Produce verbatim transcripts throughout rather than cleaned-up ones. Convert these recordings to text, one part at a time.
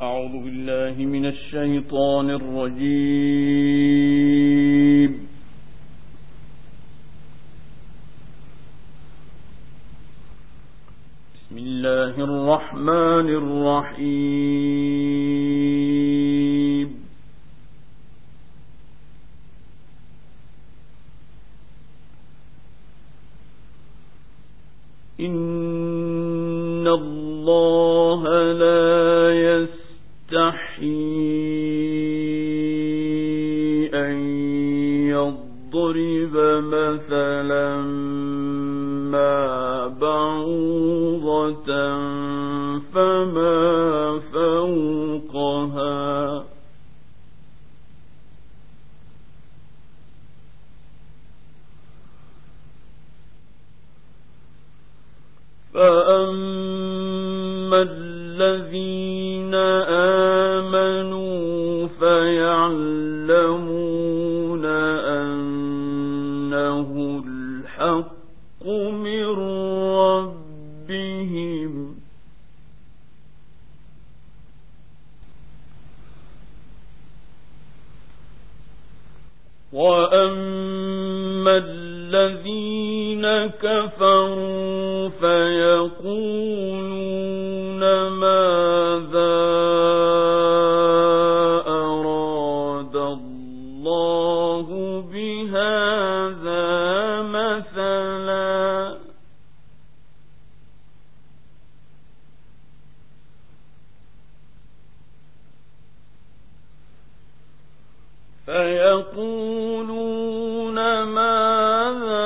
أعوذ بالله من الشيطان الرجيم. بسم الله الرحمن الرحيم. إن الله لا يستحيي أن يضرب مثلا ما بعوضة فما فوقها فأما الذين آمنوا فيعلمون أنه الحق من ربهم وأما الذين كفروا فيقولون ماذا أراد الله بهذا مثلا فيقولون ماذا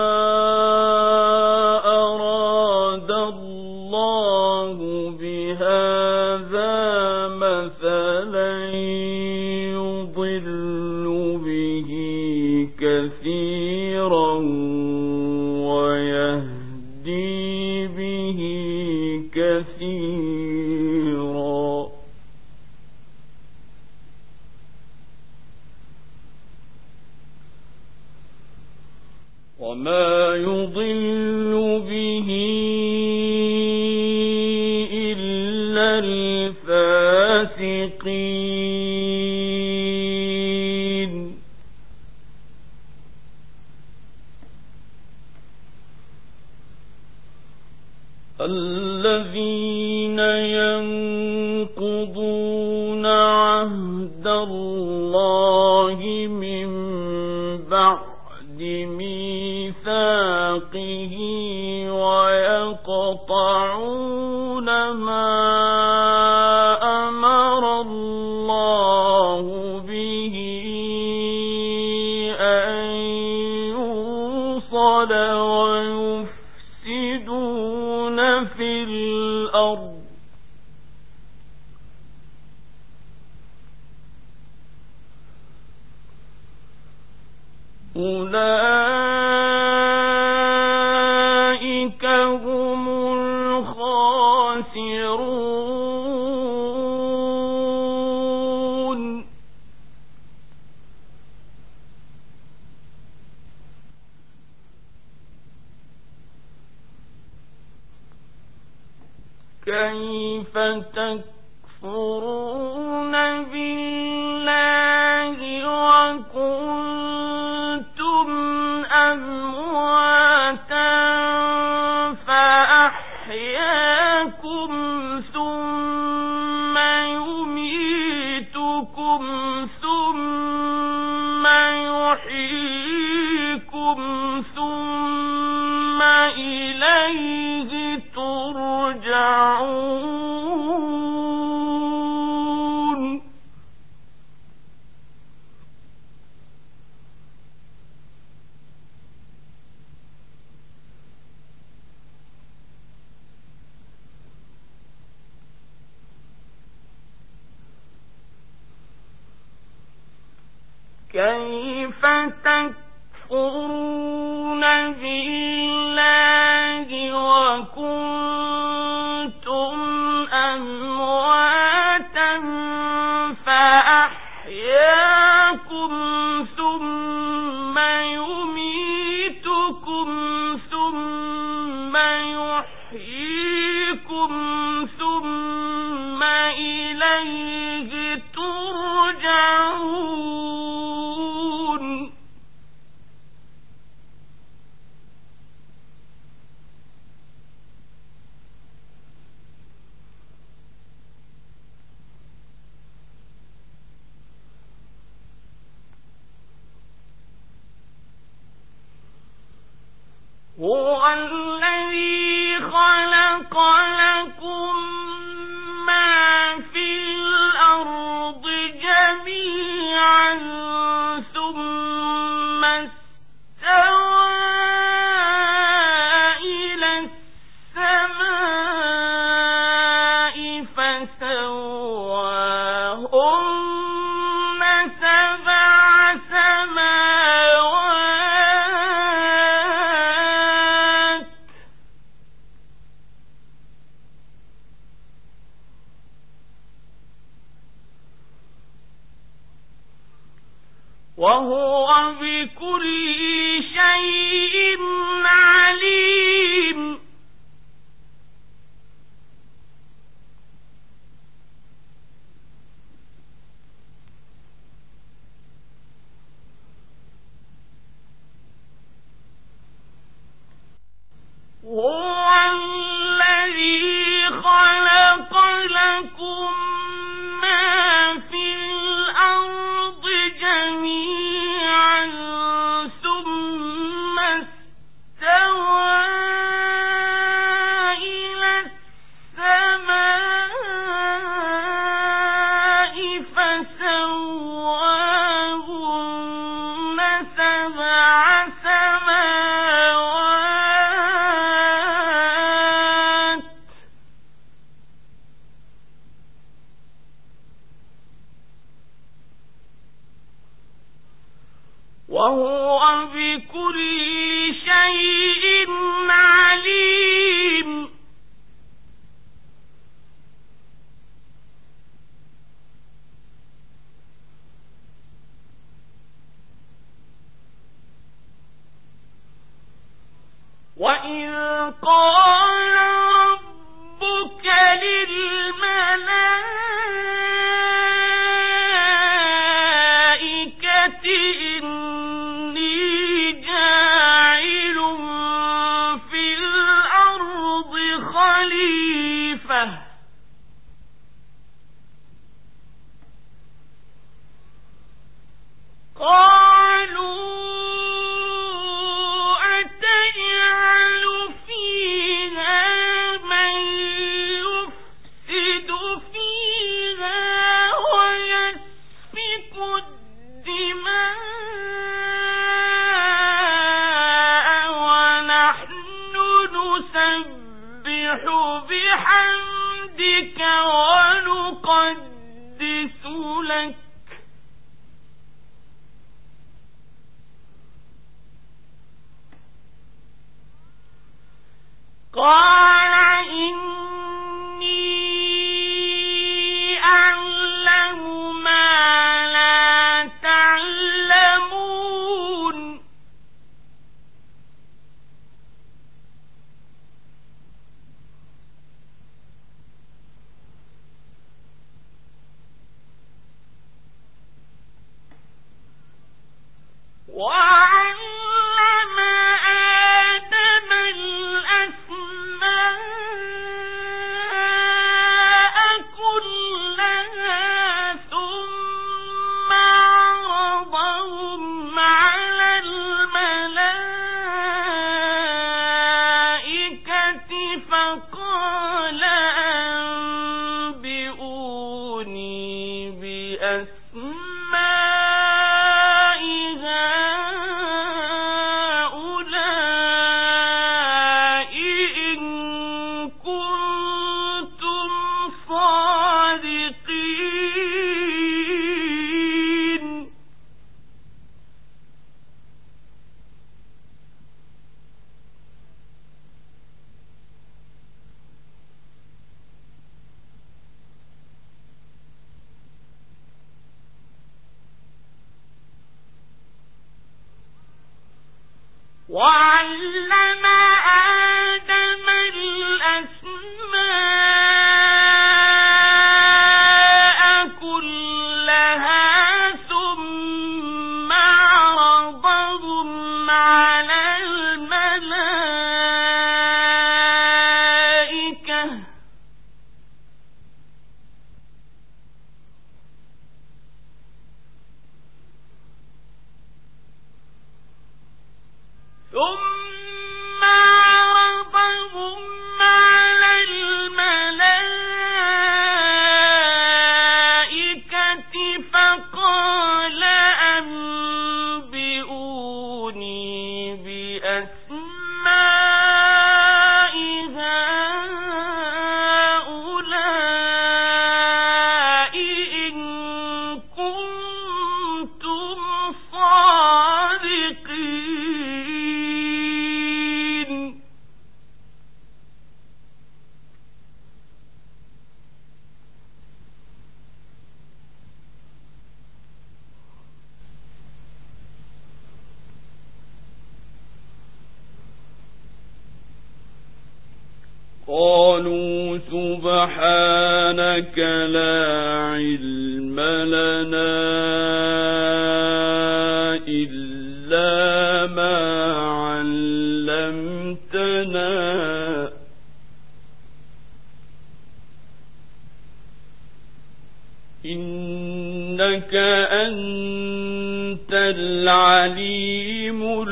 أراد الله بهذا مثلا يضل به كثيرا ويهدي به كثيرا وما يضل به إلا الفاسقين الذين ينقضون عهد الله من بعد ميثاقه ويقطعون ما أمر الله به أن يوصل ويفسدون في الأرض أولئك هم الخاسرون كيف تكفرون بالله وكنتم أمواتا فأحياكم ثم يميتكم ثم يحييكم ثم إليه ترجعون كيف تكفرون بالله وكنتم أمواتا فأحياكم ثم يميتكم ثم يحييكم ثم إليه وإليه ترجعون هو الذي خلق لكم ما في الأرض جميعا ثم استوى إلى السماء فسواهن سبع سماوات وهو بكل شيء عليم هو الذي خلق لكم ما في الأرض جميعا ثم استوى إلى السماء فسواهن سبع سماوات وهو بكل شيء عليم وإذ قال ربك للملائكة إني جاعل في الأرض خليفة قالوا أتجعل فيها من يفسد فيها ويسفك الدماء ونحن نسبح بحمدك ونقدس لك قال إني أعلم ما لا تعلمون وعلم آدم الأسماء كلها ثم عرضهم على الملائكة فقال أنبئوني بأسماء وعلم آدم الأسماء قالوا سبحانك لا علم لنا إلا ما علمتنا إنك أنت العليم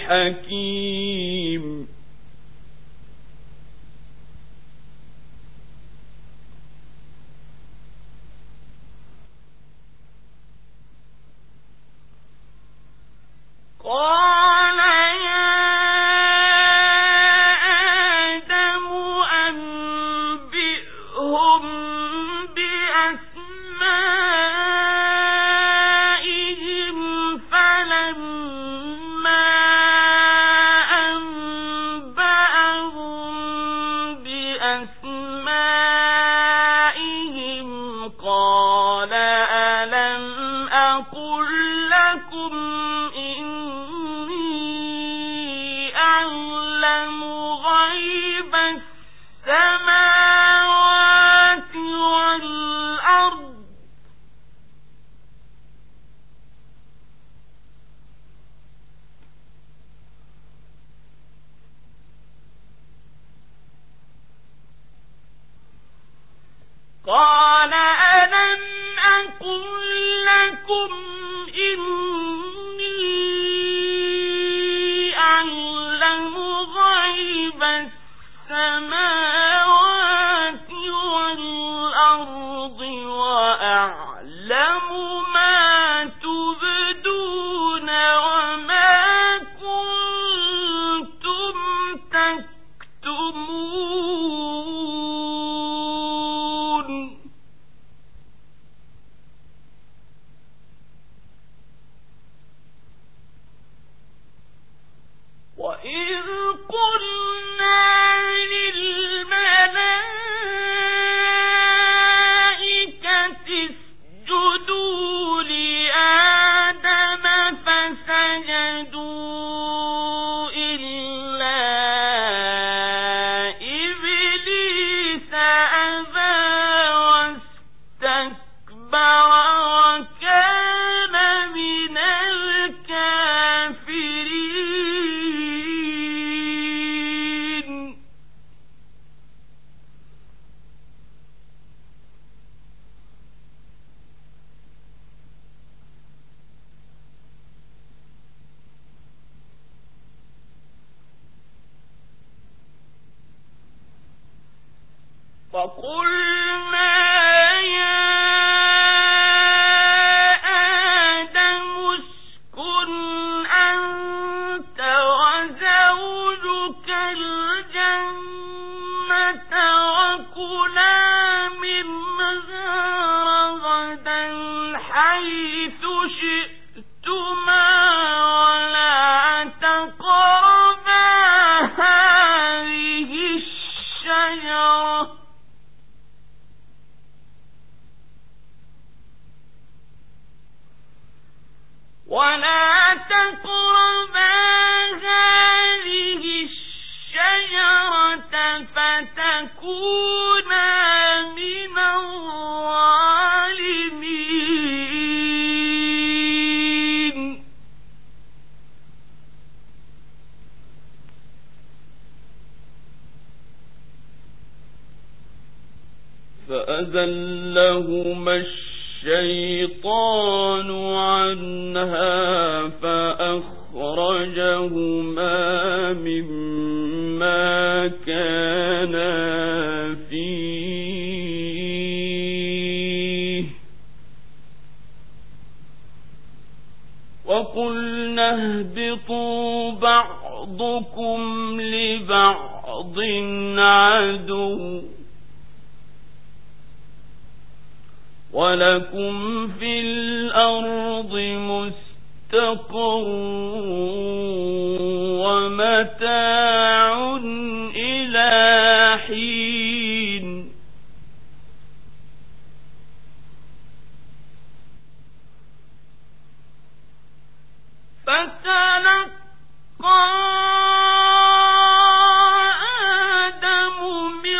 الحكيم قال يا آدم أنبئهم بأسمائهم فلما أنبأهم بأسمائهم قال ألم أقل لكم أعلم غيب السماوات والأرض قال ألم أقل لكم إني أعلم غيب السماوات والأرض وأعلم ما تبدون وما كنتم تكتمون وإذ قلنا للملائكة اسجدوا لآدم فسجدوا إلا إبليس أبى واستكبر وكان من الكافرين وقلنا يا آدم اسكن أنت وزوجك الجنة وكلا منها رغدا حيث شئتما ولا تقربا هذه الشجرة ولا تقربا هذه الشجرة فتكونا من الظالمين فأزلهما الشيطان عنها فأخرجهما مما كانا فيه وقلنا اهبطوا بعضكم لبعض عدو ولكم في الأرض مستقر ومتاع إلى حين فتلقى آدم من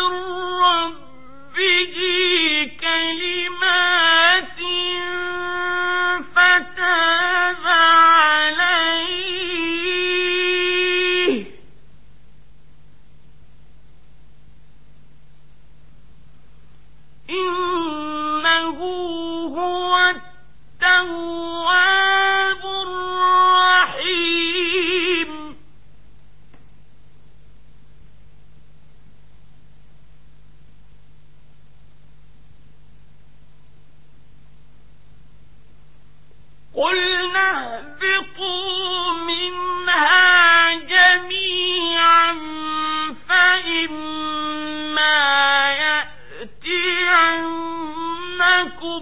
اهبطوا منها جميعا فإما يأتينكم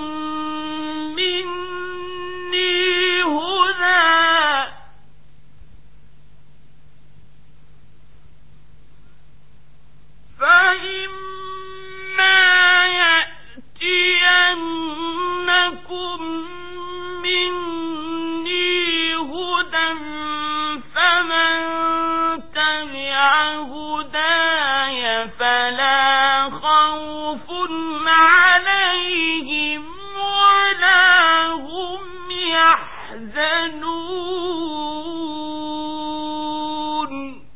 مني هدى فإما يأتينكم مني هدى فمن تبع هداي فلا خوف عليهم ولا هم يحزنون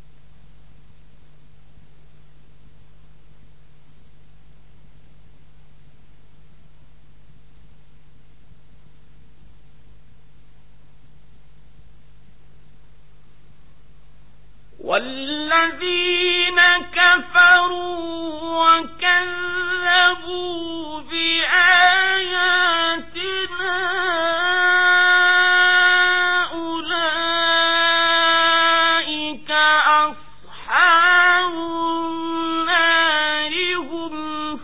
والذين كفروا وكذبوا بآياتنا أولئك أصحاب النار هم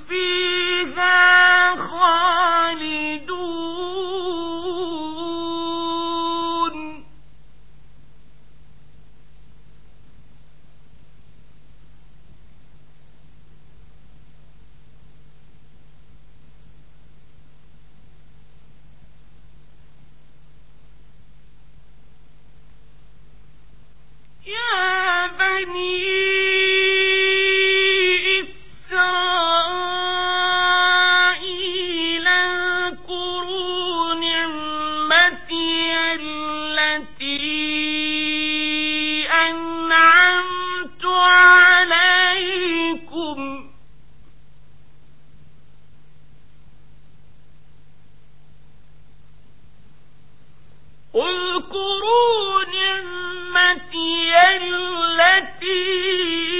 فيها خالدون يا بني إسرائيل اذكروا نعمتي التي أنعمت عليكم اذكروا نعمتي التي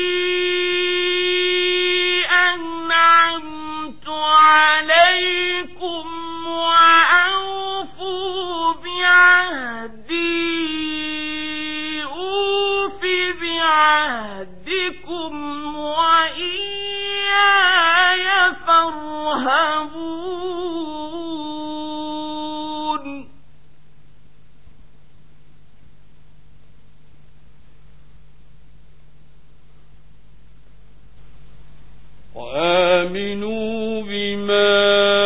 أنعمت عليكم وأوفوا بعهدي أوف بعهدكم وإياي فارهبون وآمنوا بما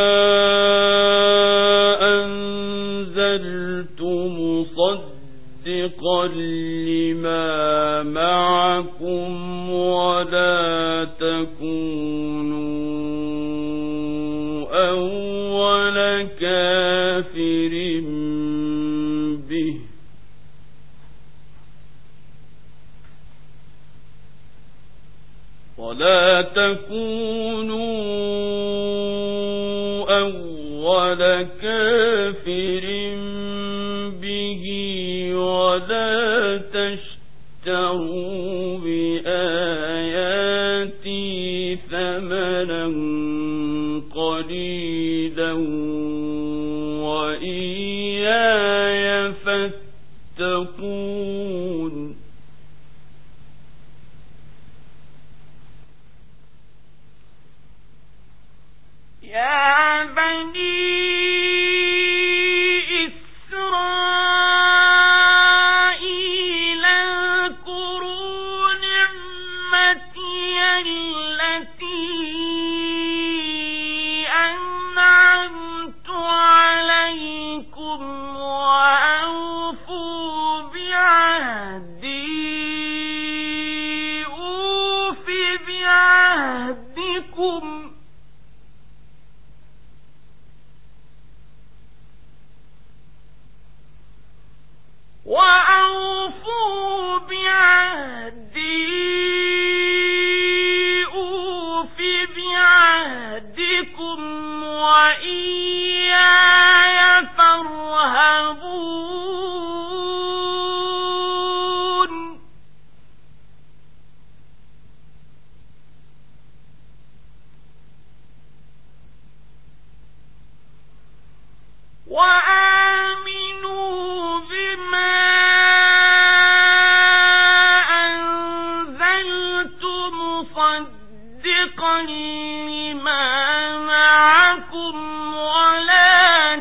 أنزلت مصدقا لما معكم ولا تكونوا أول كافر به ولا تكونوا أول كافر به ولا تشتروا بآياتي ثمنا قليلا وإياي فاتقون يا بني إسرائيل اذكروا نعمتي التي أنعمت عليكم وأوفوا بعهدي أوف بعهدكم وأوفوا بعهدي أوف بعهدكم وإياي فارهبون وآمنوا لما معكم ولا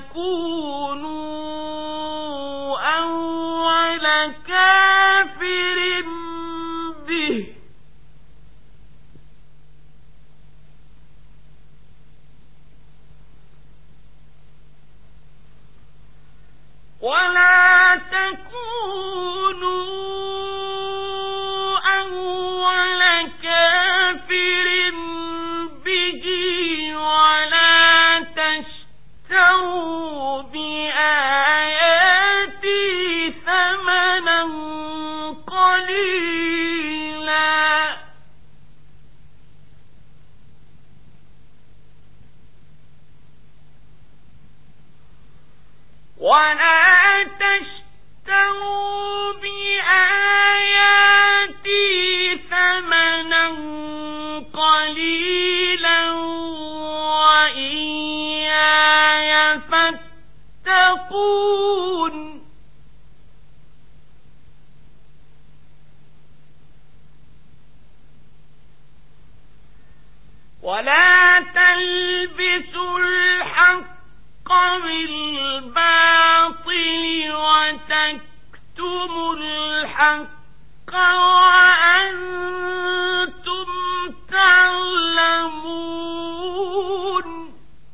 تكونوا أول كافر به ولا تكونوا أول كافر به ولا تشتروا بآياتي ثمنا قليلا ولا تشتروا بآياتي ثمنا قليلا وإياي فاتقون ولا تلبسوا الحق بالباطل وتكتموا الحق وأنتم تعلمون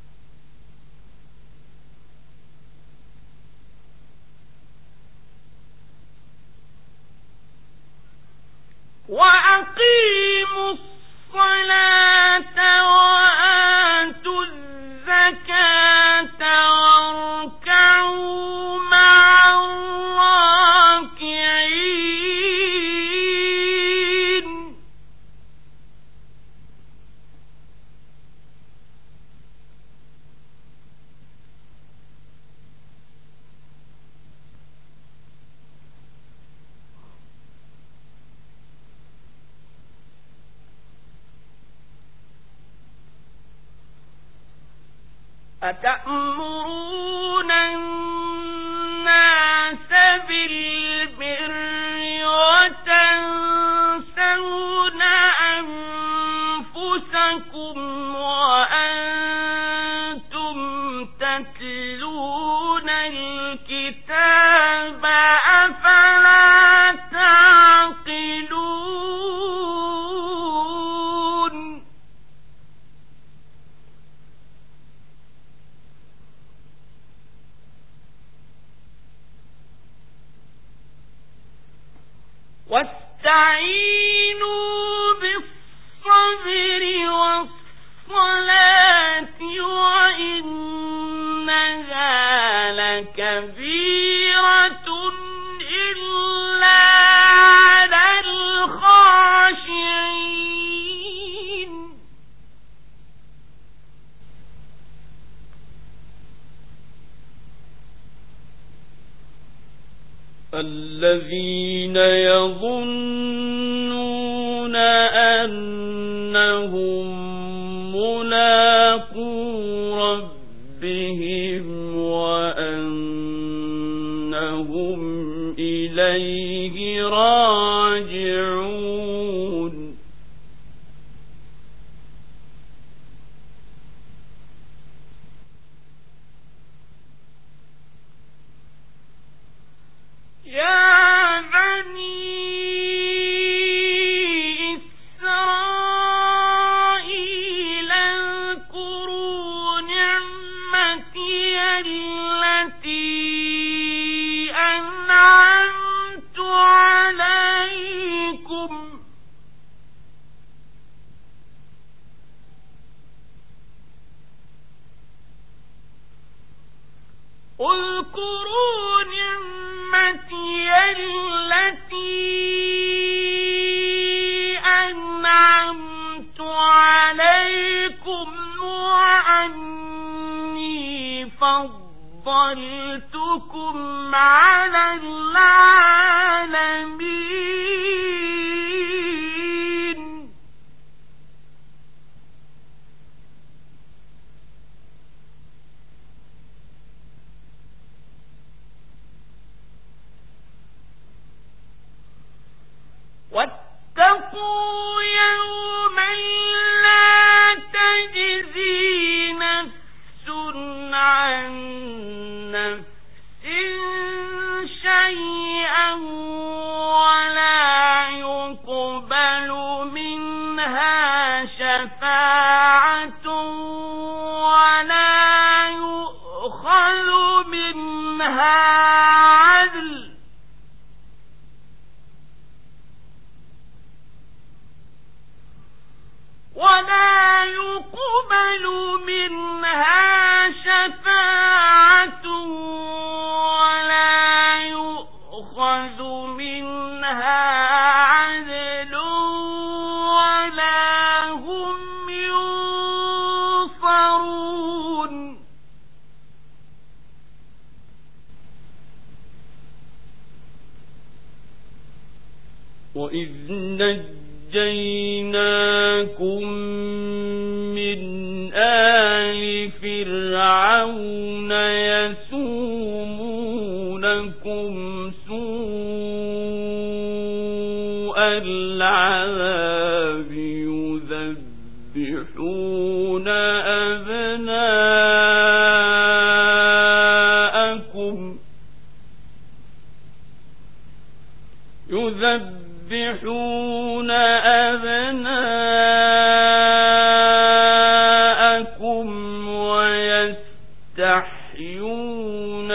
وأقيموا الصلاة وآتوا الزكاة واركعوا مع الراكعين أتأمرون الناس بالبر وتنسون أنفسكم وأنتم تتلون الكتاب أفلا تعقلون واستعينوا بالصبر والصلاة وإنها لكبيرة إلا على الخاشعين الذين يظنون أنهم ملاقو ربهم وأنهم إليه راجعون يا بني إسرائيل اذكروا نعمتي التي أنعمت عليكم اذكروا نعمتي التي أنعمت عليكم وأني فضلتكم على العالمين واتقوا يوما لا وإذ نجيناكم من آل فرعون يسومونكم سوء العذاب يذبحون أبناءكم يذبحون أبناءكم ويستحيون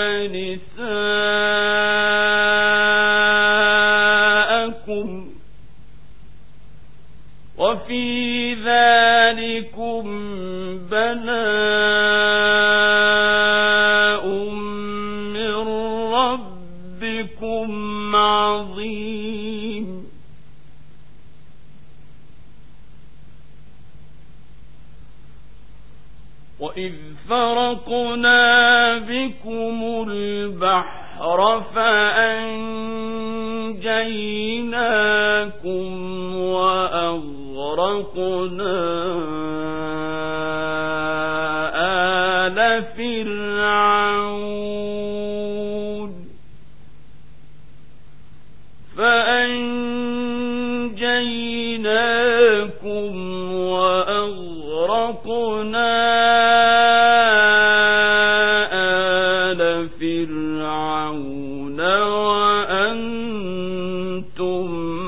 نساءكم وفي ذلكم بلاء من ربكم عظيم. وإذ فرقنا بكم البحر فأنجيناكم وأغرقنا آل فرعون فأنجيناكم وأغرقنا آل فرعون وأنتم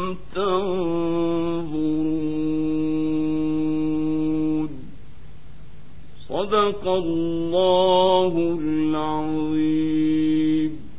تنظرون. صدق الله العظيم.